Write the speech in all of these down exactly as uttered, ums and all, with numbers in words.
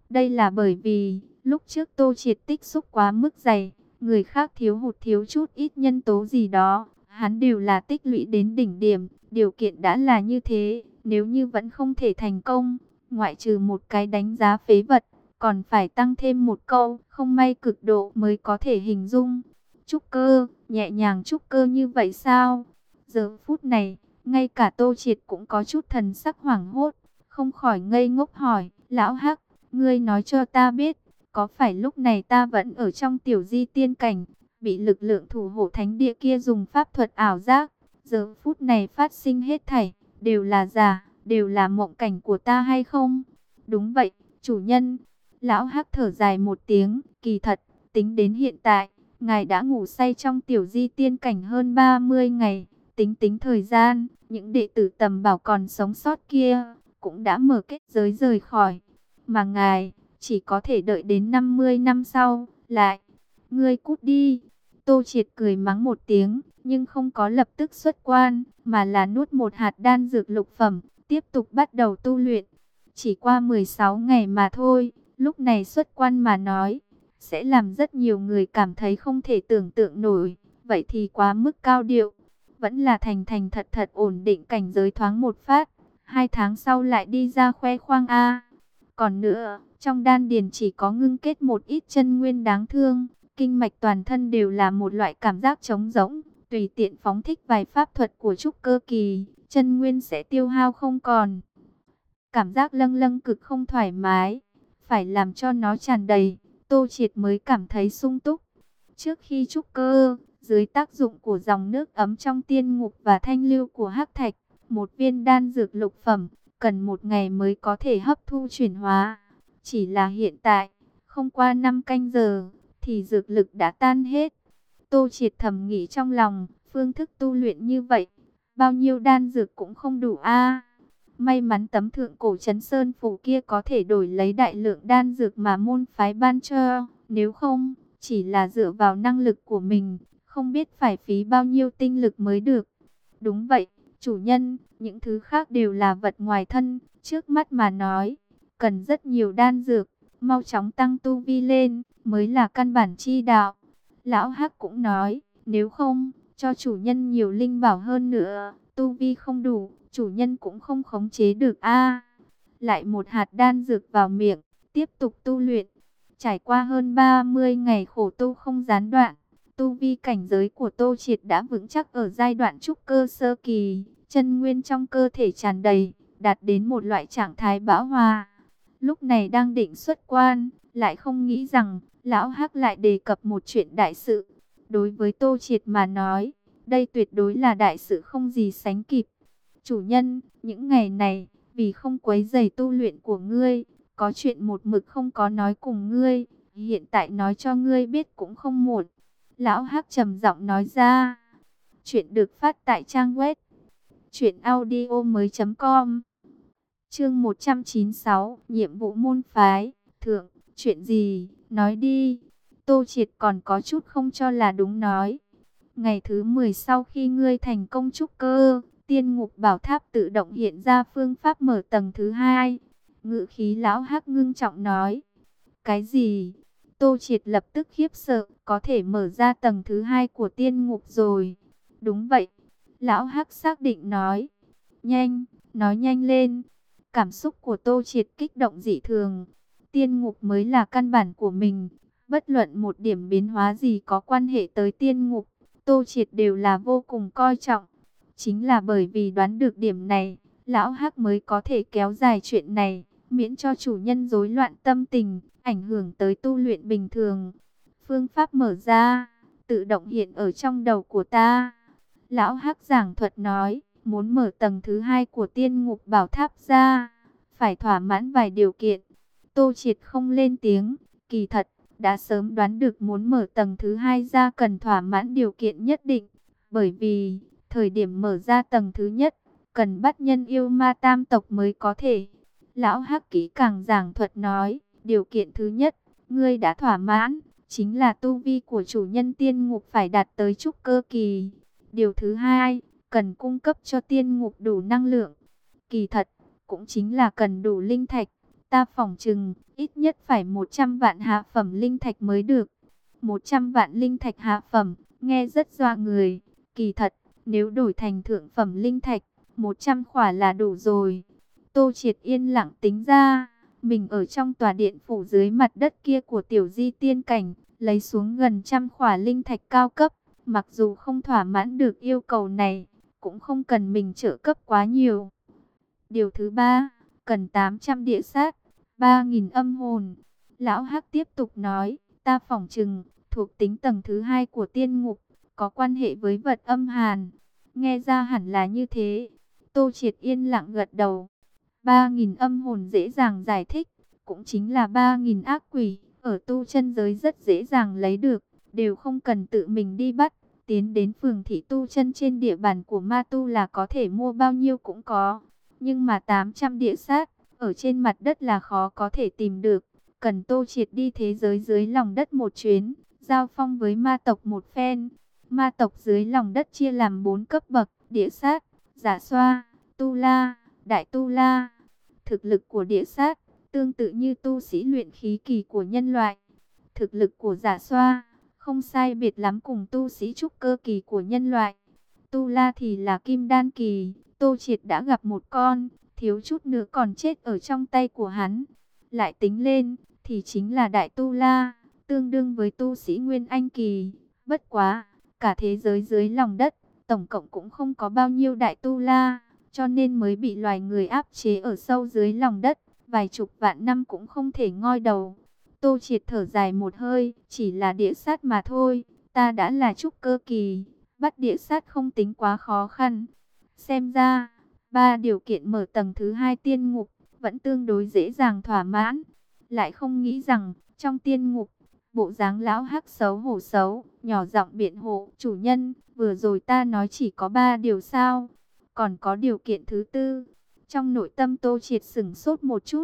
Đây là bởi vì, lúc trước Tô Triệt tích xúc quá mức dày, người khác thiếu hụt thiếu chút ít nhân tố gì đó, hắn đều là tích lũy đến đỉnh điểm, điều kiện đã là như thế, nếu như vẫn không thể thành công, ngoại trừ một cái đánh giá phế vật, còn phải tăng thêm một câu, không may cực độ mới có thể hình dung. Trúc cơ, nhẹ nhàng trúc cơ như vậy sao? Giờ phút này, ngay cả Tô Triệt cũng có chút thần sắc hoảng hốt, không khỏi ngây ngốc hỏi, lão Hắc, ngươi nói cho ta biết, có phải lúc này ta vẫn ở trong tiểu di tiên cảnh, bị lực lượng thủ hộ thánh địa kia dùng pháp thuật ảo giác, giờ phút này phát sinh hết thảy, đều là giả, đều là mộng cảnh của ta hay không? Đúng vậy, chủ nhân. Lão Hắc thở dài một tiếng, kỳ thật, tính đến hiện tại, ngài đã ngủ say trong tiểu di tiên cảnh hơn ba mươi ngày, tính tính thời gian, những đệ tử tầm bảo còn sống sót kia, cũng đã mở kết giới rời khỏi, mà ngài, chỉ có thể đợi đến năm mươi năm sau, lại, ngươi cút đi. Tô Triệt cười mắng một tiếng, nhưng không có lập tức xuất quan, mà là nuốt một hạt đan dược lục phẩm, tiếp tục bắt đầu tu luyện. Chỉ qua mười sáu ngày mà thôi, lúc này xuất quan mà nói, sẽ làm rất nhiều người cảm thấy không thể tưởng tượng nổi, vậy thì quá mức cao điệu. Vẫn là thành thành thật thật ổn định cảnh giới thoáng một phát, hai tháng sau lại đi ra khoe khoang a. Còn nữa, trong đan điền chỉ có ngưng kết một ít chân nguyên đáng thương, kinh mạch toàn thân đều là một loại cảm giác trống rỗng, tùy tiện phóng thích vài pháp thuật của trúc cơ kỳ, chân nguyên sẽ tiêu hao không còn. Cảm giác lâng lâng cực không thoải mái, phải làm cho nó tràn đầy, Tô Triệt mới cảm thấy sung túc. Trước khi trúc cơ, dưới tác dụng của dòng nước ấm trong tiên ngục và thanh lưu của hắc thạch, một viên đan dược lục phẩm, cần một ngày mới có thể hấp thu chuyển hóa. Chỉ là hiện tại, không qua năm canh giờ, thì dược lực đã tan hết. Tô Triệt thầm nghĩ trong lòng, phương thức tu luyện như vậy, bao nhiêu đan dược cũng không đủ a. May mắn tấm thượng cổ trấn sơn phủ kia có thể đổi lấy đại lượng đan dược mà môn phái ban cho, nếu không, chỉ là dựa vào năng lực của mình, không biết phải phí bao nhiêu tinh lực mới được. Đúng vậy, chủ nhân, những thứ khác đều là vật ngoài thân, trước mắt mà nói, cần rất nhiều đan dược, mau chóng tăng tu vi lên, mới là căn bản chi đạo. Lão Hắc cũng nói, nếu không, cho chủ nhân nhiều linh bảo hơn nữa, tu vi không đủ, chủ nhân cũng không khống chế được a. Lại một hạt đan dược vào miệng, tiếp tục tu luyện. Trải qua hơn ba mươi ngày khổ tu không gián đoạn, tu vi cảnh giới của Tô Triệt đã vững chắc ở giai đoạn trúc cơ sơ kỳ, chân nguyên trong cơ thể tràn đầy, đạt đến một loại trạng thái bão hòa. Lúc này đang định xuất quan, lại không nghĩ rằng, lão Hắc lại đề cập một chuyện đại sự. Đối với Tô Triệt mà nói, đây tuyệt đối là đại sự không gì sánh kịp. Chủ nhân, những ngày này, vì không quấy rầy tu luyện của ngươi, có chuyện một mực không có nói cùng ngươi, hiện tại nói cho ngươi biết cũng không muộn. Lão Hắc trầm giọng nói ra. Chuyện được phát tại trang web truyện audio mới chấm com. Chương một trăm chín mươi sáu, nhiệm vụ môn phái. Thượng, chuyện gì, nói đi. Tô Triệt còn có chút không cho là đúng nói. Ngày thứ mười sau khi ngươi thành công trúc cơ, tiên ngục bảo tháp tự động hiện ra phương pháp mở tầng thứ hai. Ngự khí lão Hắc ngưng trọng nói. Cái gì? Tô Triệt lập tức khiếp sợ, có thể mở ra tầng thứ hai của tiên ngục rồi. Đúng vậy. Lão Hắc xác định nói. Nhanh, nói nhanh lên. Cảm xúc của Tô Triệt kích động dị thường. Tiên ngục mới là căn bản của mình. Bất luận một điểm biến hóa gì có quan hệ tới tiên ngục, Tô Triệt đều là vô cùng coi trọng. Chính là bởi vì đoán được điểm này, lão Hắc mới có thể kéo dài chuyện này, miễn cho chủ nhân rối loạn tâm tình, ảnh hưởng tới tu luyện bình thường. Phương pháp mở ra, tự động hiện ở trong đầu của ta. Lão Hắc giảng thuật nói, muốn mở tầng thứ hai của tiên ngục bảo tháp ra, phải thỏa mãn vài điều kiện. Tô Triệt không lên tiếng, kỳ thật, đã sớm đoán được muốn mở tầng thứ hai ra cần thỏa mãn điều kiện nhất định. Bởi vì, thời điểm mở ra tầng thứ nhất, cần bắt nhân yêu ma tam tộc mới có thể. Lão Hắc kỹ càng giảng thuật nói, điều kiện thứ nhất, ngươi đã thỏa mãn, chính là tu vi của chủ nhân tiên ngục phải đạt tới trúc cơ kỳ. Điều thứ hai, cần cung cấp cho tiên ngục đủ năng lượng. Kỳ thật, cũng chính là cần đủ linh thạch. Ta phỏng chừng, ít nhất phải một trăm vạn hạ phẩm linh thạch mới được. một trăm vạn linh thạch hạ phẩm, nghe rất dọa người. Kỳ thật, nếu đổi thành thượng phẩm linh thạch, một trăm khỏa là đủ rồi. Tô Triệt yên lặng tính ra, mình ở trong tòa điện phủ dưới mặt đất kia của tiểu di tiên cảnh, lấy xuống gần trăm khỏa linh thạch cao cấp. Mặc dù không thỏa mãn được yêu cầu này, cũng không cần mình trợ cấp quá nhiều. Điều thứ ba, cần tám trăm địa sát, ba nghìn âm hồn. Lão Hắc tiếp tục nói, ta phỏng chừng, thuộc tính tầng thứ hai của tiên ngục, có quan hệ với vật âm hàn. Nghe ra hẳn là như thế. Tô Triệt yên lặng gật đầu. ba nghìn âm hồn dễ dàng giải thích, cũng chính là ba nghìn ác quỷ, ở tu chân giới rất dễ dàng lấy được, đều không cần tự mình đi bắt. Tiến đến phường thị tu chân trên địa bàn của ma tu là có thể mua bao nhiêu cũng có. Nhưng mà tám trăm địa sát, ở trên mặt đất là khó có thể tìm được. Cần Tô Triệt đi thế giới dưới lòng đất một chuyến, giao phong với ma tộc một phen. Ma tộc dưới lòng đất chia làm bốn cấp bậc, địa sát, giả xoa, tu la, đại tu la. Thực lực của địa sát, tương tự như tu sĩ luyện khí kỳ của nhân loại. Thực lực của giả xoa, không sai biệt lắm cùng tu sĩ trúc cơ kỳ của nhân loại. Tu la thì là kim đan kỳ, Tô Triệt đã gặp một con, thiếu chút nữa còn chết ở trong tay của hắn. Lại tính lên, thì chính là đại tu la, tương đương với tu sĩ nguyên anh kỳ. Bất quá, cả thế giới dưới lòng đất, tổng cộng cũng không có bao nhiêu đại tu la, cho nên mới bị loài người áp chế ở sâu dưới lòng đất, vài chục vạn năm cũng không thể ngoi đầu. Tô Triệt thở dài một hơi, chỉ là địa sát mà thôi, ta đã là trúc cơ kỳ, bắt địa sát không tính quá khó khăn. Xem ra, ba điều kiện mở tầng thứ hai tiên ngục, vẫn tương đối dễ dàng thỏa mãn. Lại không nghĩ rằng, trong tiên ngục, bộ dáng lão Hắc xấu hổ xấu, nhỏ giọng biện hộ, chủ nhân, vừa rồi ta nói chỉ có ba điều sao, còn có điều kiện thứ tư. Trong nội tâm Tô Triệt sửng sốt một chút.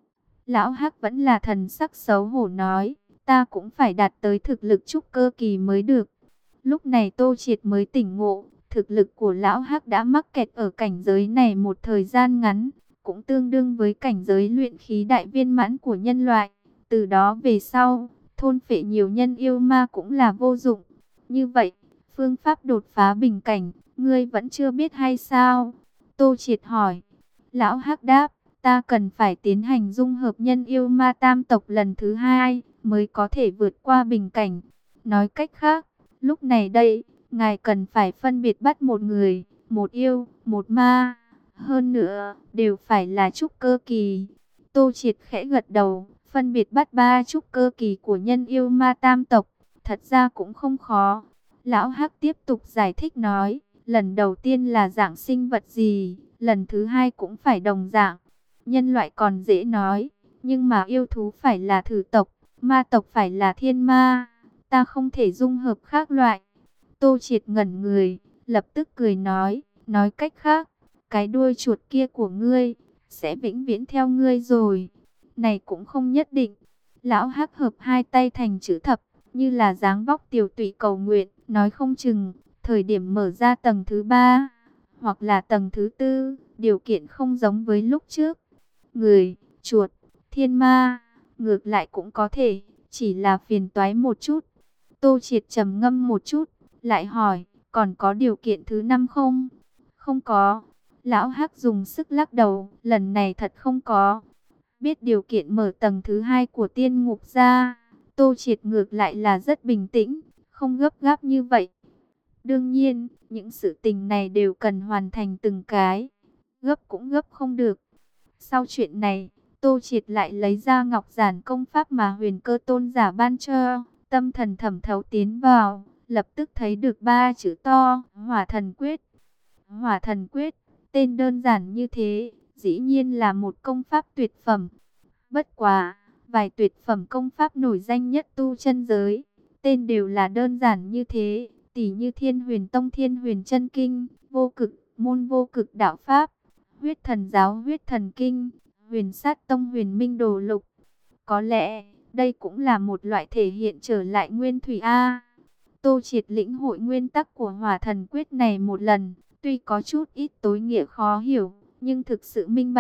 Lão Hắc vẫn là thần sắc xấu hổ nói, ta cũng phải đạt tới thực lực trúc cơ kỳ mới được. Lúc này Tô Triệt mới tỉnh ngộ, thực lực của Lão Hắc đã mắc kẹt ở cảnh giới này một thời gian ngắn, cũng tương đương với cảnh giới luyện khí đại viên mãn của nhân loại. Từ đó về sau, thôn phệ nhiều nhân yêu ma cũng là vô dụng. Như vậy, phương pháp đột phá bình cảnh, ngươi vẫn chưa biết hay sao? Tô Triệt hỏi. Lão Hắc đáp, ta cần phải tiến hành dung hợp nhân yêu ma tam tộc lần thứ hai, mới có thể vượt qua bình cảnh. Nói cách khác, lúc này đây, ngài cần phải phân biệt bắt một người, một yêu, một ma. Hơn nữa, đều phải là trúc cơ kỳ. Tô Triệt khẽ gật đầu, phân biệt bắt ba trúc cơ kỳ của nhân yêu ma tam tộc, thật ra cũng không khó. Lão Hắc tiếp tục giải thích nói, lần đầu tiên là dạng sinh vật gì, lần thứ hai cũng phải đồng dạng. Nhân loại còn dễ nói, nhưng mà yêu thú phải là thử tộc, ma tộc phải là thiên ma. Ta không thể dung hợp khác loại. Tô Triệt ngẩn người, lập tức cười nói, nói cách khác, cái đuôi chuột kia của ngươi, sẽ vĩnh viễn theo ngươi rồi. Này cũng không nhất định. Lão Hắc hợp hai tay thành chữ thập, như là dáng vóc tiểu tụy cầu nguyện, nói không chừng, thời điểm mở ra tầng thứ ba, hoặc là tầng thứ tư, điều kiện không giống với lúc trước. Người, chuột, thiên ma, ngược lại cũng có thể, chỉ là phiền toái một chút. Tô Triệt trầm ngâm một chút, lại hỏi, còn có điều kiện thứ năm không? Không có. Lão Hắc dùng sức lắc đầu, lần này thật không có. Biết điều kiện mở tầng thứ hai của tiên ngục ra, Tô Triệt ngược lại là rất bình tĩnh, không gấp gáp như vậy. Đương nhiên, những sự tình này đều cần hoàn thành từng cái, gấp cũng gấp không được. Sau chuyện này, Tô Triệt lại lấy ra ngọc giản công pháp mà Huyền Cơ tôn giả ban cho, tâm thần thẩm thấu tiến vào, lập tức thấy được ba chữ to, Hỏa Thần Quyết. Hỏa Thần Quyết, tên đơn giản như thế, dĩ nhiên là một công pháp tuyệt phẩm. Bất quá, vài tuyệt phẩm công pháp nổi danh nhất tu chân giới, tên đều là đơn giản như thế, tỉ như Thiên Huyền Tông Thiên Huyền Chân Kinh, Vô Cực môn Vô Cực Đạo Pháp, Huyết Thần Giáo Huyết Thần Kinh, Huyền Sát Tông Huyền Minh Đồ Lục. Có lẽ, đây cũng là một loại thể hiện trở lại nguyên thủy A. Tô Triệt lĩnh hội nguyên tắc của Hỏa Thần Quyết này một lần, tuy có chút ít tối nghĩa khó hiểu, nhưng thực sự minh bạch,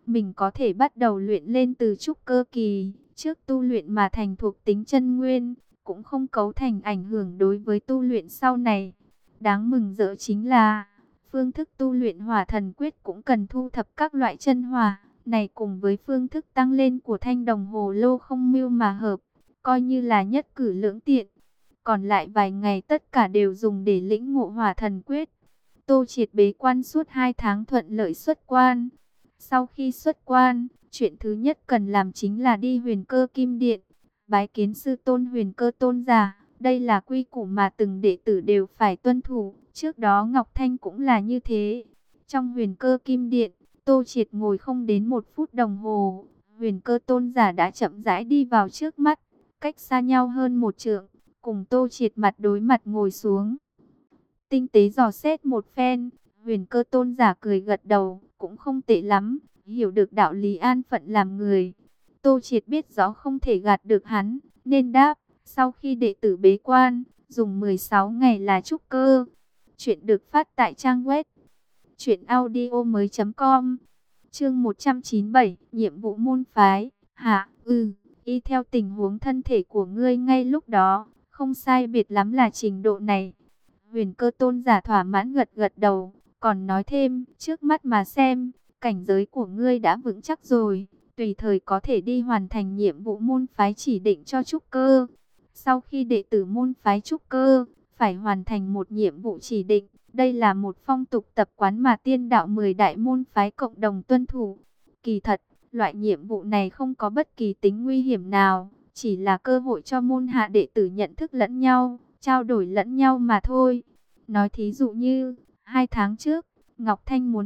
mình có thể bắt đầu luyện lên từ trúc cơ kỳ, trước tu luyện mà thành thuộc tính chân nguyên, cũng không cấu thành ảnh hưởng đối với tu luyện sau này. Đáng mừng rỡ chính là, phương thức tu luyện hỏa thần quyết cũng cần thu thập các loại chân hỏa, này cùng với phương thức tăng lên của thanh đồng hồ lô không mưu mà hợp, coi như là nhất cử lưỡng tiện. Còn lại vài ngày tất cả đều dùng để lĩnh ngộ hỏa thần quyết. Tô Triệt bế quan suốt hai tháng thuận lợi xuất quan. Sau khi xuất quan, chuyện thứ nhất cần làm chính là đi Huyền Cơ Kim Điện, bái kiến sư tôn Huyền Cơ tôn giả. Đây là quy củ mà từng đệ tử đều phải tuân thủ, trước đó Ngọc Thanh cũng là như thế. Trong Huyền Cơ Kim Điện, Tô Triệt ngồi không đến một phút đồng hồ, Huyền Cơ tôn giả đã chậm rãi đi vào trước mắt, cách xa nhau hơn một trượng, cùng Tô Triệt mặt đối mặt ngồi xuống. Tinh tế dò xét một phen, Huyền Cơ tôn giả cười gật đầu, cũng không tệ lắm, hiểu được đạo lý an phận làm người. Tô Triệt biết rõ không thể gạt được hắn, nên đáp, sau khi đệ tử bế quan, dùng mười sáu ngày là trúc cơ. Chuyện được phát tại trang web truyện audio mới chấm com. Chương một trăm chín mươi bảy, nhiệm vụ môn phái. Hạ, ừ, y theo tình huống thân thể của ngươi ngay lúc đó, không sai biệt lắm là trình độ này. Huyền Cơ tôn giả thỏa mãn gật gật đầu, còn nói thêm, trước mắt mà xem, cảnh giới của ngươi đã vững chắc rồi, tùy thời có thể đi hoàn thành nhiệm vụ môn phái chỉ định cho trúc cơ. Sau khi đệ tử môn phái trúc cơ, phải hoàn thành một nhiệm vụ chỉ định, đây là một phong tục tập quán mà tiên đạo mười đại môn phái cộng đồng tuân thủ. Kỳ thật, loại nhiệm vụ này không có bất kỳ tính nguy hiểm nào, chỉ là cơ hội cho môn hạ đệ tử nhận thức lẫn nhau, trao đổi lẫn nhau mà thôi. Nói thí dụ như, hai tháng trước, Ngọc Thanh muốn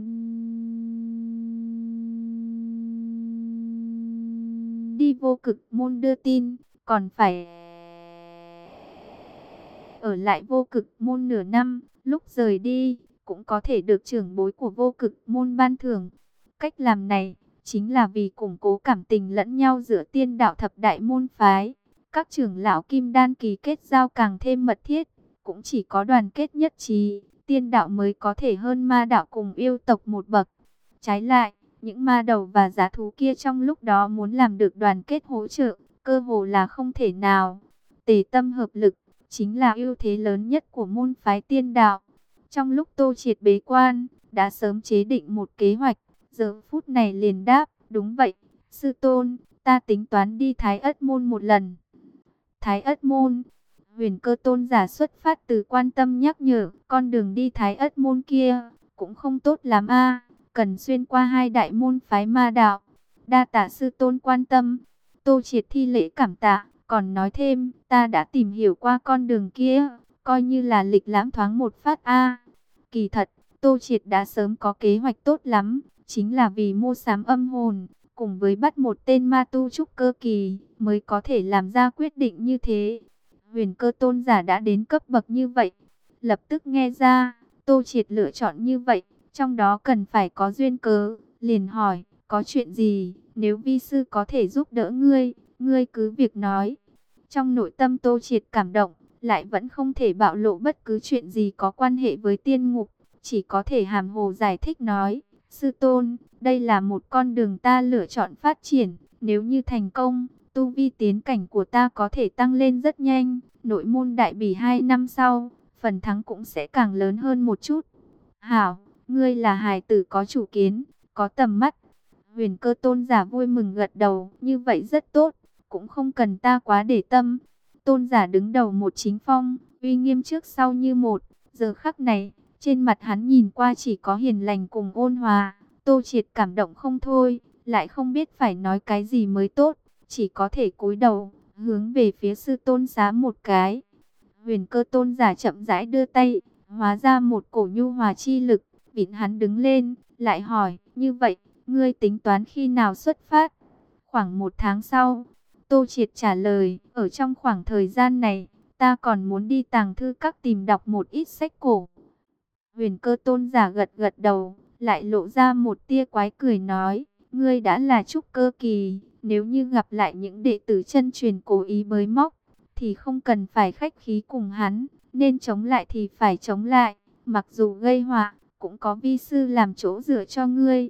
đi vô cực môn đưa tin, còn phải ở lại vô cực môn nửa năm, lúc rời đi, cũng có thể được trưởng bối của vô cực môn ban thưởng. Cách làm này, chính là vì củng cố cảm tình lẫn nhau giữa tiên đạo thập đại môn phái. Các trưởng lão kim đan kỳ kết giao càng thêm mật thiết, cũng chỉ có đoàn kết nhất trí, tiên đạo mới có thể hơn ma đạo cùng yêu tộc một bậc. Trái lại, những ma đầu và giá thú kia trong lúc đó muốn làm được đoàn kết hỗ trợ, cơ hồ là không thể nào. Tề tâm hợp lực, chính là ưu thế lớn nhất của môn phái tiên đạo. Trong lúc Tô Triệt bế quan, đã sớm chế định một kế hoạch, giờ phút này liền đáp, đúng vậy, sư tôn, ta tính toán đi Thái Ất Môn một lần. Thái Ất Môn, Huyền Cơ tôn giả xuất phát từ quan tâm nhắc nhở, con đường đi Thái Ất Môn kia, cũng không tốt lắm a, cần xuyên qua hai đại môn phái ma đạo. Đa tạ sư tôn quan tâm. Tô Triệt thi lễ cảm tạ, còn nói thêm, ta đã tìm hiểu qua con đường kia, coi như là lịch lãm thoáng một phát a. Kỳ thật, Tô Triệt đã sớm có kế hoạch tốt lắm, chính là vì mua sắm âm hồn, cùng với bắt một tên ma tu trúc cơ kỳ, mới có thể làm ra quyết định như thế. Huyền Cơ tôn giả đã đến cấp bậc như vậy, lập tức nghe ra, Tô Triệt lựa chọn như vậy, trong đó cần phải có duyên cớ, liền hỏi, có chuyện gì, nếu vi sư có thể giúp đỡ ngươi, ngươi cứ việc nói. Trong nội tâm Tô Triệt cảm động, lại vẫn không thể bạo lộ bất cứ chuyện gì có quan hệ với tiên ngục, chỉ có thể hàm hồ giải thích nói, sư tôn, đây là một con đường ta lựa chọn phát triển, nếu như thành công, tu vi tiến cảnh của ta có thể tăng lên rất nhanh, nội môn đại bỉ hai năm sau, phần thắng cũng sẽ càng lớn hơn một chút. Hảo, ngươi là hài tử có chủ kiến, có tầm mắt. Huyền Cơ tôn giả vui mừng gật đầu, như vậy rất tốt, cũng không cần ta quá để tâm. Tôn giả đứng đầu một chính phong, uy nghiêm trước sau như một, giờ khắc này, trên mặt hắn nhìn qua chỉ có hiền lành cùng ôn hòa. Tô Triệt cảm động không thôi, lại không biết phải nói cái gì mới tốt, chỉ có thể cúi đầu, hướng về phía sư tôn xá một cái. Huyền Cơ tôn giả chậm rãi đưa tay, hóa ra một cổ nhu hòa chi lực, vịn hắn đứng lên, lại hỏi, như vậy, ngươi tính toán khi nào xuất phát? Khoảng một tháng sau, Tô Triệt trả lời, ở trong khoảng thời gian này, ta còn muốn đi tàng thư các tìm đọc một ít sách cổ. Huyền Cơ tôn giả gật gật đầu, lại lộ ra một tia quái cười nói, ngươi đã là trúc cơ kỳ, nếu như gặp lại những đệ tử chân truyền cố ý bới móc, thì không cần phải khách khí cùng hắn, nên chống lại thì phải chống lại, mặc dù gây họa, cũng có vi sư làm chỗ dựa cho ngươi.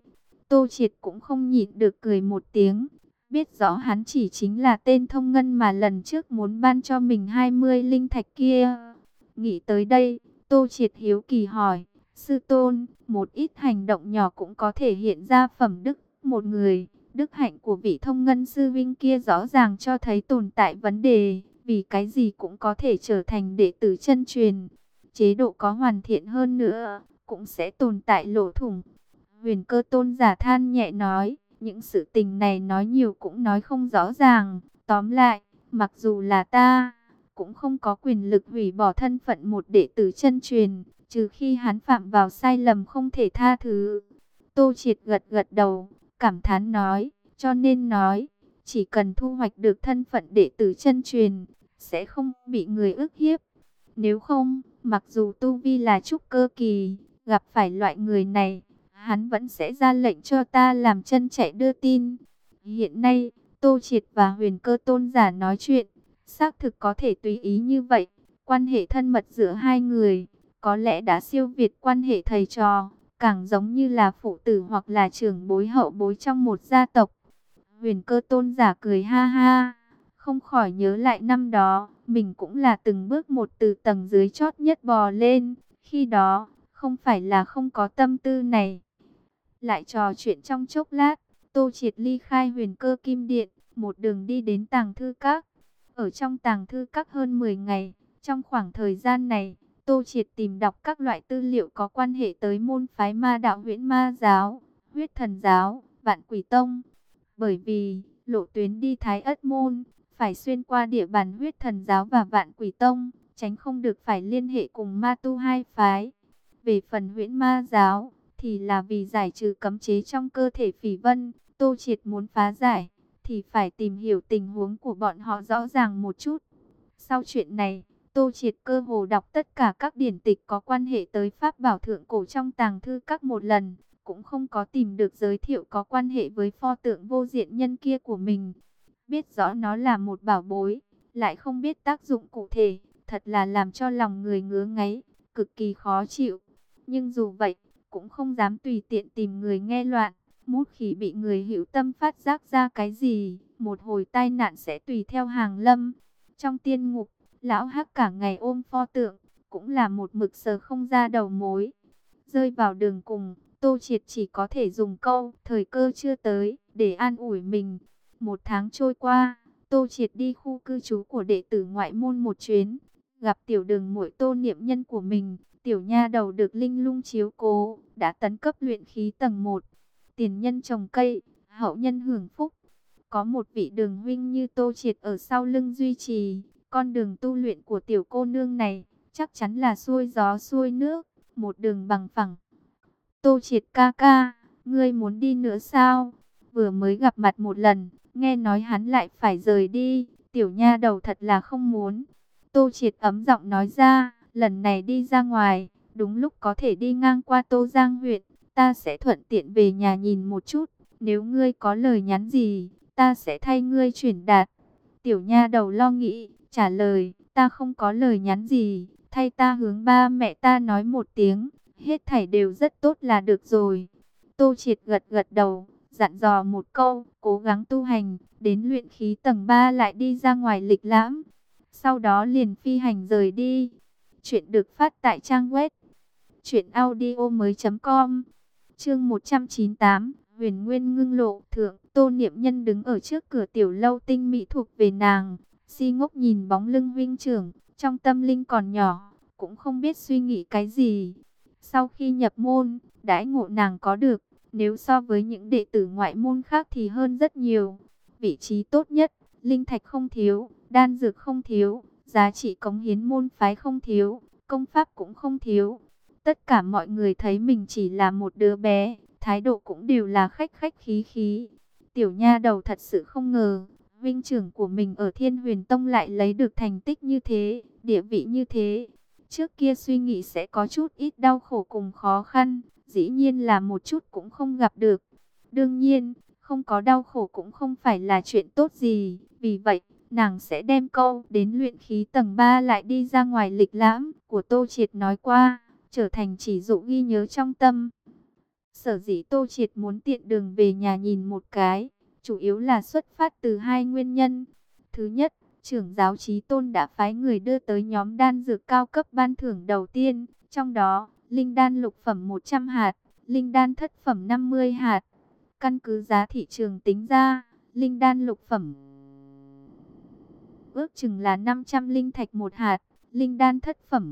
Tô Triệt cũng không nhịn được cười một tiếng. Biết rõ hắn chỉ chính là tên thông ngân mà lần trước muốn ban cho mình hai mươi linh thạch kia. Nghĩ tới đây, Tô Triệt hiếu kỳ hỏi, sư tôn, một ít hành động nhỏ cũng có thể hiện ra phẩm đức một người. Đức hạnh của vị thông ngân sư vinh kia rõ ràng cho thấy tồn tại vấn đề, vì cái gì cũng có thể trở thành đệ tử chân truyền. Chế độ có hoàn thiện hơn nữa, cũng sẽ tồn tại lỗ thủng. Huyền Cơ tôn giả than nhẹ nói, những sự tình này nói nhiều cũng nói không rõ ràng. Tóm lại, mặc dù là ta, cũng không có quyền lực hủy bỏ thân phận một đệ tử chân truyền, trừ khi hắn phạm vào sai lầm không thể tha thứ. Tô Triệt gật gật đầu, cảm thán nói, cho nên nói, chỉ cần thu hoạch được thân phận đệ tử chân truyền, sẽ không bị người ức hiếp. Nếu không, mặc dù tu vi là trúc cơ kỳ, gặp phải loại người này, hắn vẫn sẽ ra lệnh cho ta làm chân chạy đưa tin. Hiện nay, Tô Triệt và Huyền Cơ tôn giả nói chuyện, xác thực có thể tùy ý như vậy. Quan hệ thân mật giữa hai người, có lẽ đã siêu việt quan hệ thầy trò, càng giống như là phụ tử hoặc là trưởng bối hậu bối trong một gia tộc. Huyền Cơ tôn giả cười ha ha, không khỏi nhớ lại năm đó, mình cũng là từng bước một từ tầng dưới chót nhất bò lên. Khi đó, không phải là không có tâm tư này. Lại trò chuyện trong chốc lát, Tô Triệt ly khai Huyền Cơ Kim Điện, một đường đi đến Tàng Thư Các. Ở trong Tàng Thư Các hơn mười ngày, trong khoảng thời gian này, Tô Triệt tìm đọc các loại tư liệu có quan hệ tới môn phái ma đạo Huyễn Ma Giáo, Huyết Thần Giáo, Vạn Quỷ Tông. Bởi vì, lộ tuyến đi Thái Ất Môn, phải xuyên qua địa bàn Huyết Thần Giáo và Vạn Quỷ Tông, tránh không được phải liên hệ cùng ma tu hai phái. Về phần Huyễn Ma Giáo, thì là vì giải trừ cấm chế trong cơ thể Phỉ Vân, Tô Triệt muốn phá giải, thì phải tìm hiểu tình huống của bọn họ rõ ràng một chút. Sau chuyện này, Tô Triệt cơ hồ đọc tất cả các điển tịch có quan hệ tới Pháp bảo thượng cổ trong Tàng Thư Các một lần, cũng không có tìm được giới thiệu có quan hệ với pho tượng vô diện nhân kia của mình. Biết rõ nó là một bảo bối, lại không biết tác dụng cụ thể, thật là làm cho lòng người ngứa ngáy, cực kỳ khó chịu. Nhưng dù vậy, cũng không dám tùy tiện tìm người nghe loạn. Mút khỉ bị người hữu tâm phát giác ra cái gì, một hồi tai nạn sẽ tùy theo hàng lâm. Trong tiên ngục, lão hắc cả ngày ôm pho tượng, cũng là một mực sờ không ra đầu mối. Rơi vào đường cùng, Tô Triệt chỉ có thể dùng câu thời cơ chưa tới để an ủi mình. Một tháng trôi qua, Tô Triệt đi khu cư trú của đệ tử ngoại môn một chuyến, gặp tiểu đường muội Tô Niệm Nhân của mình. Tiểu nha đầu được linh lung chiếu cố, đã tấn cấp luyện khí tầng một. Tiền nhân trồng cây, hậu nhân hưởng phúc. Có một vị đường huynh như Tô Triệt ở sau lưng duy trì, con đường tu luyện của tiểu cô nương này chắc chắn là xuôi gió xuôi nước, một đường bằng phẳng. Tô Triệt ca ca, ngươi muốn đi nữa sao? Vừa mới gặp mặt một lần, nghe nói hắn lại phải rời đi, tiểu nha đầu thật là không muốn. Tô Triệt ấm giọng nói ra, lần này đi ra ngoài, đúng lúc có thể đi ngang qua Tô Giang huyện, ta sẽ thuận tiện về nhà nhìn một chút, nếu ngươi có lời nhắn gì, ta sẽ thay ngươi chuyển đạt. Tiểu nha đầu lo nghĩ, trả lời, ta không có lời nhắn gì, thay ta hướng ba mẹ ta nói một tiếng, hết thảy đều rất tốt là được rồi. Tô Triệt gật gật đầu, dặn dò một câu, cố gắng tu hành, đến luyện khí tầng ba lại đi ra ngoài lịch lãm. Sau đó liền phi hành rời đi. Chuyện được phát tại trang web truyện audio mới chấm com. Chương một trăm chín mươi tám, Huyền Nguyên ngưng lộ. Thượng, Tô Niệm Nhân đứng ở trước cửa tiểu lâu tinh mỹ thuộc về nàng, si ngốc nhìn bóng lưng huynh trưởng, trong tâm linh còn nhỏ, cũng không biết suy nghĩ cái gì. Sau khi nhập môn, đãi ngộ nàng có được, nếu so với những đệ tử ngoại môn khác thì hơn rất nhiều. Vị trí tốt nhất, linh thạch không thiếu, đan dược không thiếu, giá trị cống hiến môn phái không thiếu, công pháp cũng không thiếu. Tất cả mọi người thấy mình chỉ là một đứa bé, thái độ cũng đều là khách khách khí khí. Tiểu nha đầu thật sự không ngờ, huynh trưởng của mình ở Thiên Huyền Tông lại lấy được thành tích như thế, địa vị như thế. Trước kia suy nghĩ sẽ có chút ít đau khổ cùng khó khăn, dĩ nhiên là một chút cũng không gặp được. Đương nhiên, không có đau khổ cũng không phải là chuyện tốt gì, vì vậy, nàng sẽ đem câu đến luyện khí tầng ba lại đi ra ngoài lịch lãm của Tô Triệt nói qua, trở thành chỉ dụ ghi nhớ trong tâm. Sở dĩ Tô Triệt muốn tiện đường về nhà nhìn một cái, chủ yếu là xuất phát từ hai nguyên nhân. Thứ nhất, trưởng giáo Chí Tôn đã phái người đưa tới nhóm đan dược cao cấp ban thưởng đầu tiên, trong đó, linh đan lục phẩm một trăm hạt, linh đan thất phẩm năm mươi hạt. Căn cứ giá thị trường tính ra, linh đan lục phẩm ước chừng là năm trăm linh thạch một hạt, linh đan thất phẩm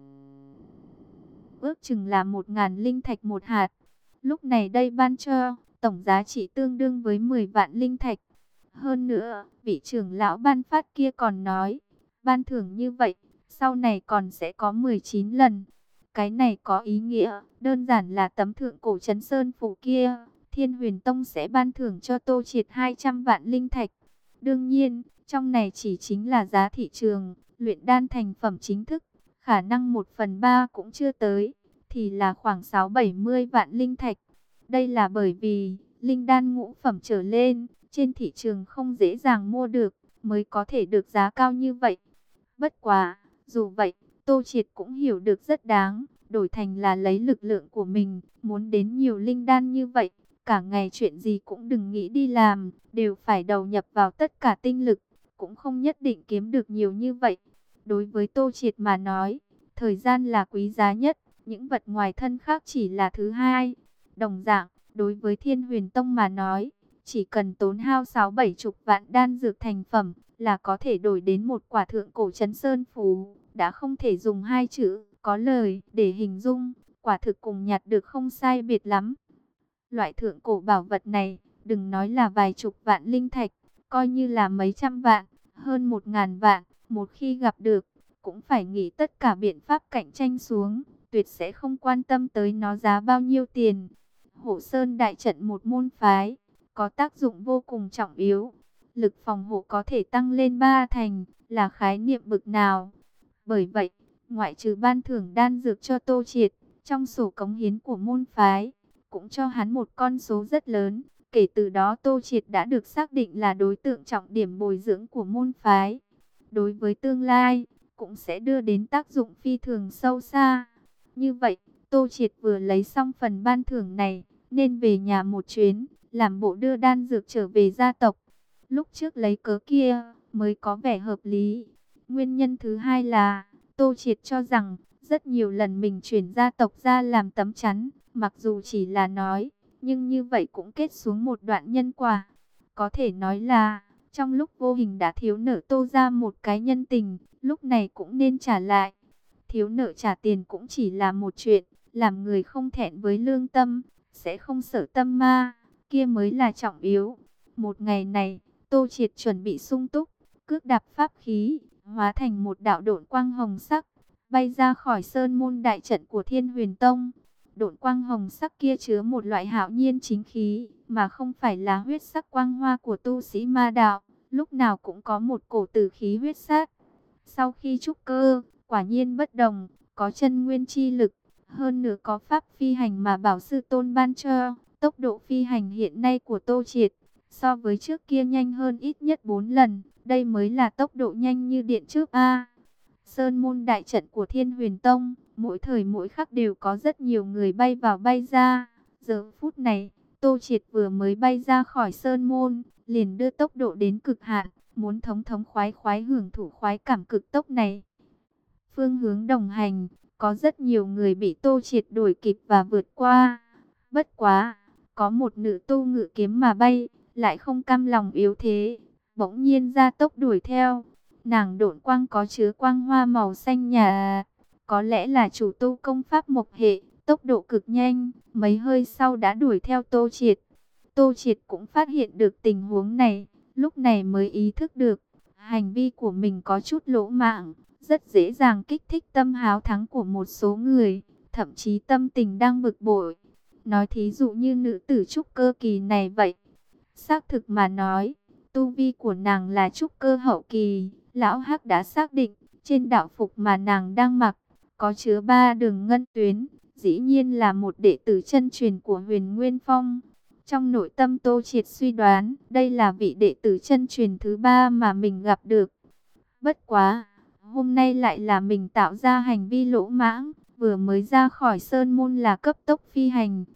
ước chừng là một nghìn linh thạch một hạt. Lúc này đây ban cho, tổng giá trị tương đương với mười vạn linh thạch. Hơn nữa, vị trưởng lão ban phát kia còn nói, ban thưởng như vậy, sau này còn sẽ có mười chín lần. Cái này có ý nghĩa, đơn giản là tấm thượng cổ trấn sơn phủ kia, Thiên Huyền Tông sẽ ban thưởng cho Tô Triệt hai trăm vạn linh thạch. Đương nhiên, trong này chỉ chính là giá thị trường, luyện đan thành phẩm chính thức, khả năng một phần ba cũng chưa tới, thì là khoảng sáu bảy mươi vạn linh thạch. Đây là bởi vì, linh đan ngũ phẩm trở lên, trên thị trường không dễ dàng mua được, mới có thể được giá cao như vậy. Bất quá, dù vậy, Tô Triệt cũng hiểu được rất đáng, đổi thành là lấy lực lượng của mình, muốn đến nhiều linh đan như vậy, cả ngày chuyện gì cũng đừng nghĩ đi làm, đều phải đầu nhập vào tất cả tinh lực, cũng không nhất định kiếm được nhiều như vậy. Đối với Tô Triệt mà nói, thời gian là quý giá nhất, những vật ngoài thân khác chỉ là thứ hai. Đồng dạng, đối với Thiên Huyền Tông mà nói, chỉ cần tốn hao sáu bảy chục vạn đan dược thành phẩm là có thể đổi đến một quả thượng cổ trấn sơn phù, đã không thể dùng hai chữ có lời để hình dung, quả thực cùng nhặt được không sai biệt lắm. Loại thượng cổ bảo vật này, đừng nói là vài chục vạn linh thạch, coi như là mấy trăm vạn, hơn một ngàn vạn, một khi gặp được, cũng phải nghĩ tất cả biện pháp cạnh tranh xuống, tuyệt sẽ không quan tâm tới nó giá bao nhiêu tiền. Hộ Sơn đại trận một môn phái, có tác dụng vô cùng trọng yếu. Lực phòng hộ có thể tăng lên ba thành, là khái niệm bực nào. Bởi vậy, ngoại trừ ban thưởng đan dược cho Tô Triệt, trong sổ cống hiến của môn phái, cũng cho hắn một con số rất lớn. Kể từ đó Tô Triệt đã được xác định là đối tượng trọng điểm bồi dưỡng của môn phái. Đối với tương lai, cũng sẽ đưa đến tác dụng phi thường sâu xa. Như vậy, Tô Triệt vừa lấy xong phần ban thưởng này, nên về nhà một chuyến, làm bộ đưa đan dược trở về gia tộc. Lúc trước lấy cớ kia, mới có vẻ hợp lý. Nguyên nhân thứ hai là, Tô Triệt cho rằng, rất nhiều lần mình chuyển gia tộc ra làm tấm chắn, mặc dù chỉ là nói, nhưng như vậy cũng kết xuống một đoạn nhân quả. Có thể nói là, trong lúc vô hình đã thiếu nợ Tô ra một cái nhân tình, lúc này cũng nên trả lại. Thiếu nợ trả tiền cũng chỉ là một chuyện, làm người không thẹn với lương tâm, sẽ không sợ tâm ma, kia mới là trọng yếu. Một ngày này, Tô Triệt chuẩn bị sung túc, cước đạp pháp khí, hóa thành một đạo độn quang hồng sắc, bay ra khỏi sơn môn đại trận của Thiên Huyền Tông. Độn quang hồng sắc kia chứa một loại hạo nhiên chính khí, mà không phải là huyết sắc quang hoa của tu sĩ ma đạo, lúc nào cũng có một cổ tử khí huyết sát. Sau khi trúc cơ, quả nhiên bất đồng, có chân nguyên chi lực, hơn nữa có pháp phi hành mà Bảo Sư Tôn ban cho. Tốc độ phi hành hiện nay của Tô Triệt, so với trước kia nhanh hơn ít nhất bốn lần, đây mới là tốc độ nhanh như điện chớp A. Sơn môn đại trận của Thiên Huyền Tông, mỗi thời mỗi khắc đều có rất nhiều người bay vào bay ra. Giờ phút này, Tô Triệt vừa mới bay ra khỏi sơn môn, liền đưa tốc độ đến cực hạn, muốn thống thống khoái khoái hưởng thụ khoái cảm cực tốc này. Phương hướng đồng hành, có rất nhiều người bị Tô Triệt đuổi kịp và vượt qua. Bất quá, có một nữ tu ngự kiếm mà bay, lại không cam lòng yếu thế, bỗng nhiên ra tốc đuổi theo. Nàng độn quang có chứa quang hoa màu xanh nhà, có lẽ là chủ tu công pháp mộc hệ, tốc độ cực nhanh, mấy hơi sau đã đuổi theo Tô Triệt. Tô Triệt cũng phát hiện được tình huống này, lúc này mới ý thức được, hành vi của mình có chút lỗ mãng, rất dễ dàng kích thích tâm háo thắng của một số người, thậm chí tâm tình đang bực bội. Nói thí dụ như nữ tử trúc cơ kỳ này vậy. Xác thực mà nói, tu vi của nàng là trúc cơ hậu kỳ. Lão Hắc đã xác định, trên đạo phục mà nàng đang mặc, có chứa ba đường ngân tuyến, dĩ nhiên là một đệ tử chân truyền của Huyền Nguyên Phong. Trong nội tâm Tô Triệt suy đoán, đây là vị đệ tử chân truyền thứ ba mà mình gặp được. Bất quá, hôm nay lại là mình tạo ra hành vi lỗ mãng, vừa mới ra khỏi sơn môn là cấp tốc phi hành,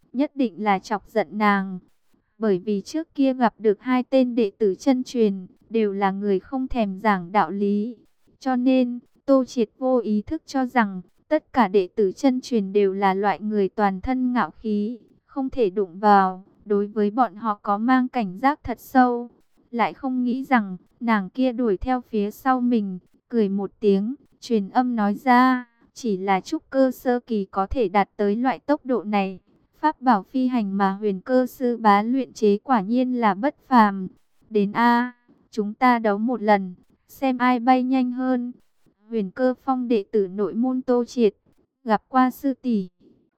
nhất định là chọc giận nàng. Bởi vì trước kia gặp được hai tên đệ tử chân truyền, đều là người không thèm giảng đạo lý. Cho nên, Tô Triệt vô ý thức cho rằng, tất cả đệ tử chân truyền đều là loại người toàn thân ngạo khí, không thể đụng vào, đối với bọn họ có mang cảnh giác thật sâu. Lại không nghĩ rằng, nàng kia đuổi theo phía sau mình, cười một tiếng, truyền âm nói ra, chỉ là trúc cơ sơ kỳ có thể đạt tới loại tốc độ này. Pháp bảo phi hành mà Huyền Cơ sư bá luyện chế quả nhiên là bất phàm. Đến a, chúng ta đấu một lần, xem ai bay nhanh hơn. Huyền Cơ Phong đệ tử nội môn Tô Triệt, gặp qua sư tỷ.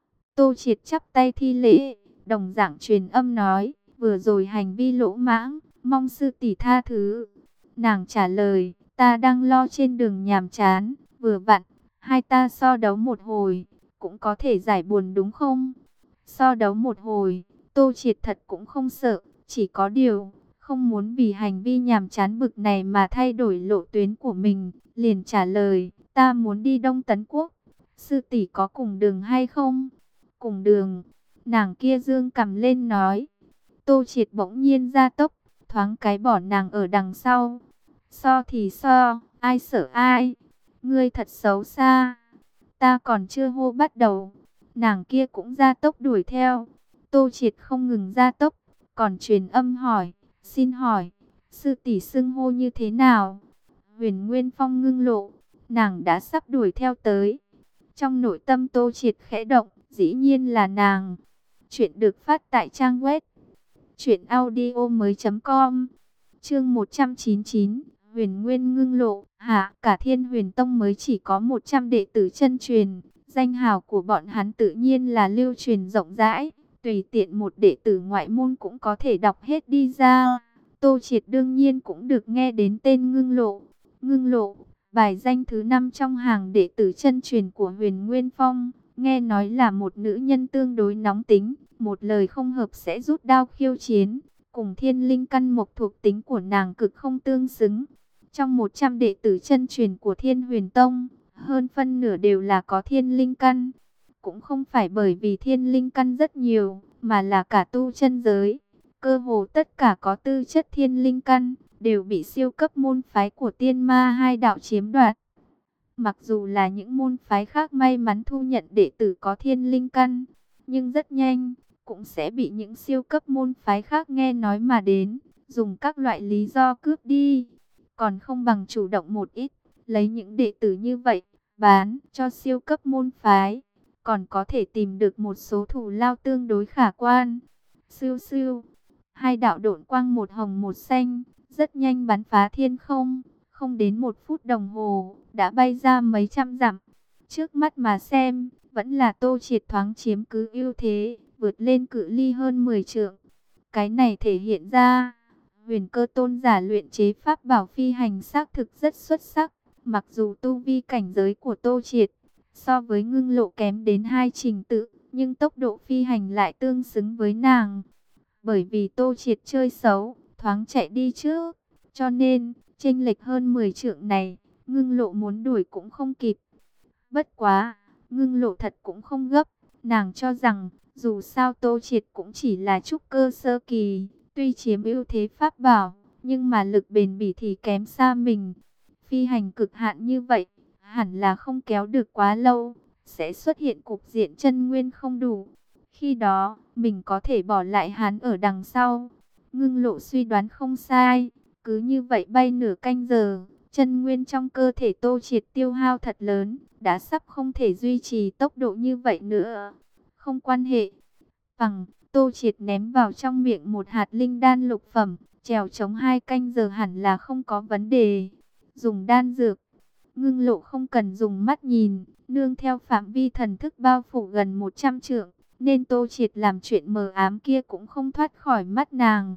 Tô Triệt chắp tay thi lễ, đồng dạng truyền âm nói, vừa rồi hành vi lỗ mãng, mong sư tỷ tha thứ. Nàng trả lời, ta đang lo trên đường nhàm chán, vừa vặn, hai ta so đấu một hồi, cũng có thể giải buồn đúng không? So đấu một hồi, Tô Triệt thật cũng không sợ, chỉ có điều, không muốn vì hành vi nhàm chán bực này mà thay đổi lộ tuyến của mình, liền trả lời, ta muốn đi Đông Tấn Quốc, sư tỷ có cùng đường hay không? Cùng đường, nàng kia dương cầm lên nói. Tô Triệt bỗng nhiên ra tốc, thoáng cái bỏ nàng ở đằng sau. So thì so, ai sợ ai? Ngươi thật xấu xa. Ta còn chưa hô bắt đầu, nàng kia cũng ra tốc đuổi theo. Tô Triệt không ngừng ra tốc, còn truyền âm hỏi, xin hỏi, sư tỷ xưng hô như thế nào? Huyền Nguyên Phong ngưng lộ, nàng đã sắp đuổi theo tới. Trong nội tâm Tô Triệt khẽ động, dĩ nhiên là nàng. Chuyện được phát tại trang web truyện audio mới chấm com. Chương một trăm chín mươi chín, Huyền Nguyên ngưng lộ, hạ, cả Thiên Huyền Tông mới chỉ có một trăm đệ tử chân truyền, danh hào của bọn hắn tự nhiên là lưu truyền rộng rãi, tùy tiện một đệ tử ngoại môn cũng có thể đọc hết đi ra. Tô Triệt đương nhiên cũng được nghe đến tên ngưng lộ. Ngưng lộ, bài danh thứ năm trong hàng đệ tử chân truyền của Huyền Nguyên Phong, nghe nói là một nữ nhân tương đối nóng tính, một lời không hợp sẽ rút đao khiêu chiến, cùng thiên linh căn mộc thuộc tính của nàng cực không tương xứng. Trong một trăm đệ tử chân truyền của Thiên Huyền Tông, hơn phân nửa đều là có thiên linh căn. Cũng không phải bởi vì thiên linh căn rất nhiều, mà là cả tu chân giới. Cơ hồ tất cả có tư chất thiên linh căn, đều bị siêu cấp môn phái của tiên ma hai đạo chiếm đoạt. Mặc dù là những môn phái khác may mắn thu nhận đệ tử có thiên linh căn, nhưng rất nhanh, cũng sẽ bị những siêu cấp môn phái khác nghe nói mà đến, dùng các loại lý do cướp đi. Còn không bằng chủ động một ít, lấy những đệ tử như vậy, bán cho siêu cấp môn phái, còn có thể tìm được một số thù lao tương đối khả quan. Siêu siêu, hai đạo độn quang một hồng một xanh, rất nhanh bắn phá thiên không, không đến một phút đồng hồ, đã bay ra mấy trăm dặm. Trước mắt mà xem, vẫn là Tô Triệt thoáng chiếm cứ ưu thế, vượt lên cự ly hơn mười trượng. Cái này thể hiện ra, Huyền Cơ tôn giả luyện chế pháp bảo phi hành xác thực rất xuất sắc. Mặc dù tu vi cảnh giới của Tô Triệt so với ngưng lộ kém đến hai trình tự, nhưng tốc độ phi hành lại tương xứng với nàng. Bởi vì Tô Triệt chơi xấu, thoáng chạy đi trước, cho nên chênh lệch hơn mười trượng này, ngưng lộ muốn đuổi cũng không kịp. Bất quá, ngưng lộ thật cũng không gấp, nàng cho rằng dù sao Tô Triệt cũng chỉ là trúc cơ sơ kỳ, tuy chiếm ưu thế pháp bảo, nhưng mà lực bền bỉ thì kém xa mình. Phi hành cực hạn như vậy, hẳn là không kéo được quá lâu, sẽ xuất hiện cục diện chân nguyên không đủ. Khi đó, mình có thể bỏ lại hắn ở đằng sau. Ngưng lộ suy đoán không sai, cứ như vậy bay nửa canh giờ, chân nguyên trong cơ thể Tô Triệt tiêu hao thật lớn, đã sắp không thể duy trì tốc độ như vậy nữa. Không quan hệ, bằng Tô Triệt ném vào trong miệng một hạt linh đan lục phẩm, trèo chống hai canh giờ hẳn là không có vấn đề. Dùng đan dược, ngưng lộ không cần dùng mắt nhìn, nương theo phạm vi thần thức bao phủ gần một trăm trượng, nên Tô Triệt làm chuyện mờ ám kia cũng không thoát khỏi mắt nàng.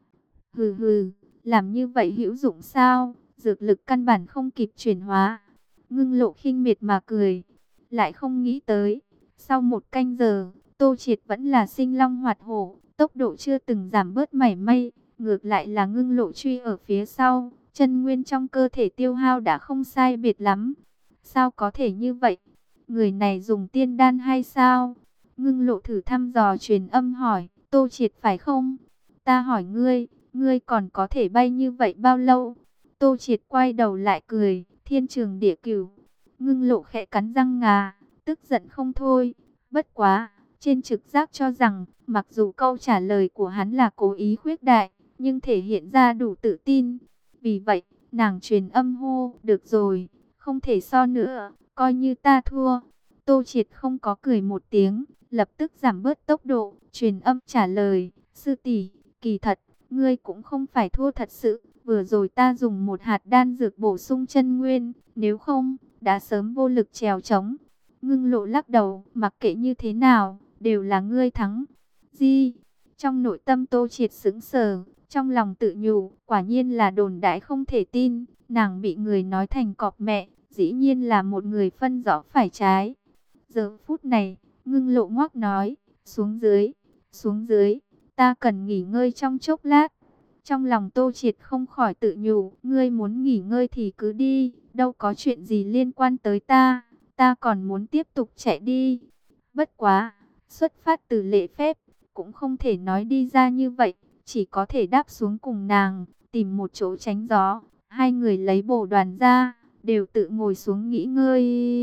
Hừ hừ, làm như vậy hữu dụng sao? Dược lực căn bản không kịp chuyển hóa. Ngưng lộ khinh miệt mà cười, lại không nghĩ tới, sau một canh giờ, Tô Triệt vẫn là sinh long hoạt hổ, tốc độ chưa từng giảm bớt mảy may, ngược lại là ngưng lộ truy ở phía sau, chân nguyên trong cơ thể tiêu hao đã không sai biệt lắm. Sao có thể như vậy? Người này dùng tiên đan hay sao? Ngưng Lộ thử thăm dò truyền âm hỏi, Tô Triệt phải không? Ta hỏi ngươi, ngươi còn có thể bay như vậy bao lâu? Tô Triệt quay đầu lại cười, thiên trường địa cửu. Ngưng Lộ khẽ cắn răng ngà, tức giận không thôi. Bất quá, trên trực giác cho rằng, mặc dù câu trả lời của hắn là cố ý khuyết đại, nhưng thể hiện ra đủ tự tin. Vì vậy, nàng truyền âm hô, được rồi, không thể so nữa, coi như ta thua. Tô Triệt không có cười một tiếng, lập tức giảm bớt tốc độ, truyền âm trả lời, sư tỷ, kỳ thật, ngươi cũng không phải thua thật sự, vừa rồi ta dùng một hạt đan dược bổ sung chân nguyên, nếu không, đã sớm vô lực trèo trống. Ngưng Lộ lắc đầu, mặc kệ như thế nào, đều là ngươi thắng. Gì? Trong nội tâm Tô Triệt sững sờ, trong lòng tự nhủ, quả nhiên là đồn đãi không thể tin, nàng bị người nói thành cọp mẹ, dĩ nhiên là một người phân rõ phải trái. Giờ phút này, Ngưng Lộ ngoắc nói, xuống dưới, xuống dưới, ta cần nghỉ ngơi trong chốc lát. Trong lòng Tô Triệt không khỏi tự nhủ, ngươi muốn nghỉ ngơi thì cứ đi, đâu có chuyện gì liên quan tới ta, ta còn muốn tiếp tục chạy đi. Bất quá, xuất phát từ lễ phép, cũng không thể nói đi ra như vậy, chỉ có thể đáp xuống cùng nàng, tìm một chỗ tránh gió. Hai người lấy bồ đoàn ra, đều tự ngồi xuống nghỉ ngơi.